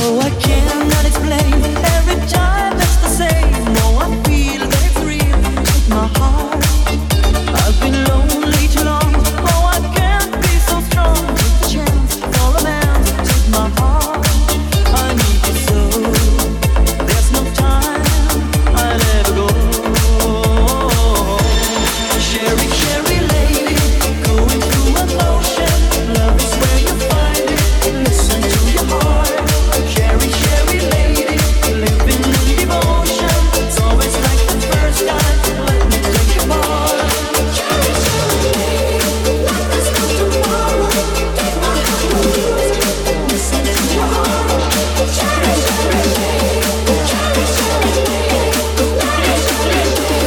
Oh, I cannot explain. Every time it's the same. Oh, I feel that it's real. Take my heart. I've been lonely too long. Oh, I can't be so strong. Take a chance for romance. Take my heart. I need you so. There's no time. I'll ever go. Cherry, cherry lady, going through emotion. Love is where you find it. Listen to your heart. Cherry, cherry lady, living in devotion. It's always like the first time. Let me take your part. Cherry, cherry lady, life is not tomorrow. Take my hand, listen to your heart. Cherry, cherry lady, cherry, cherry lady, cherry, cherry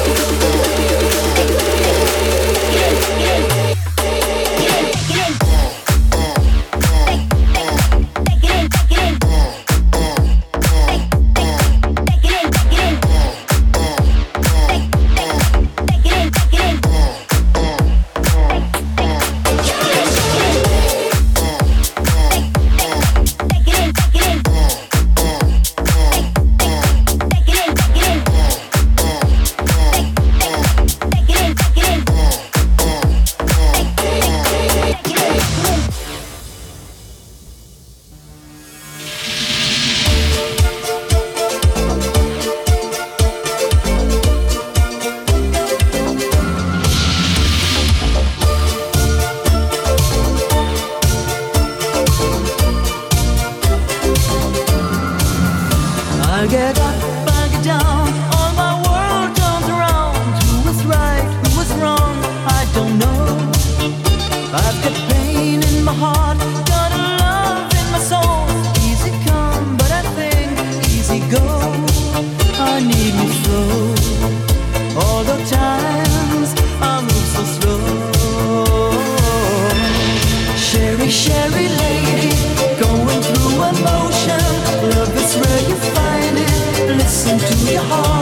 I get up, I get down, all my world turns around. Who was right, who was wrong, I don't know. I've got pain in my heart, got a love in my soul. Easy come, but I think easy go. I need you slow. All the times I move so slow. Cherry, cherry lady, going through emotion. Love is where you find it. Listen to your heart.